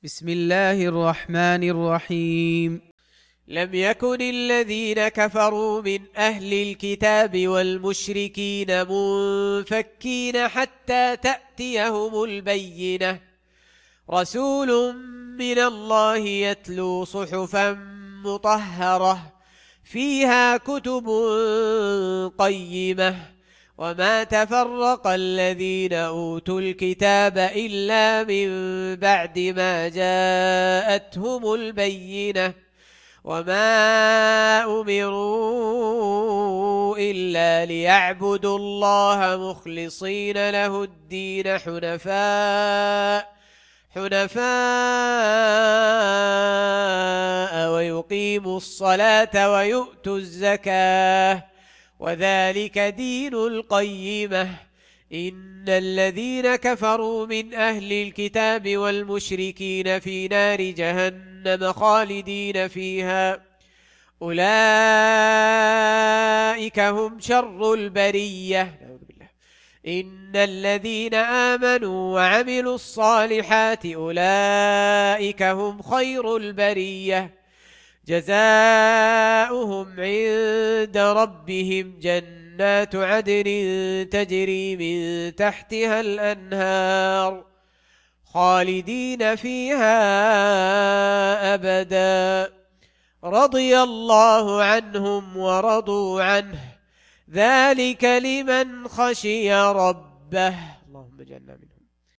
بسم الله الرحمن الرحيم. لم يكن الذين كفروا من أهل الكتاب والمشركين منفكين حتى تأتيهم البينة رسول من الله يتلو صحفا مطهرة فيها كتب قيمة وما تفرق الذين أوتوا الكتاب إلا من بعد ما جاءتهم البينة وما أمروا إلا ليعبدوا الله مخلصين له الدين حنفاء ويقيموا الصلاة ويؤتوا الزكاة وذلك دين القيمة. إن الذين كفروا من أهل الكتاب والمشركين في نار جهنم خالدين فيها أولئك هم شر البرية. إن الذين آمنوا وعملوا الصالحات أولئك هم خير البرية جزاؤهم عند ربهم جنات عدن تجري من تحتها الأنهار خالدين فيها أبدا رضي الله عنهم ورضوا عنه ذلك لمن خشي ربه. اللهم اجعلنا منهم.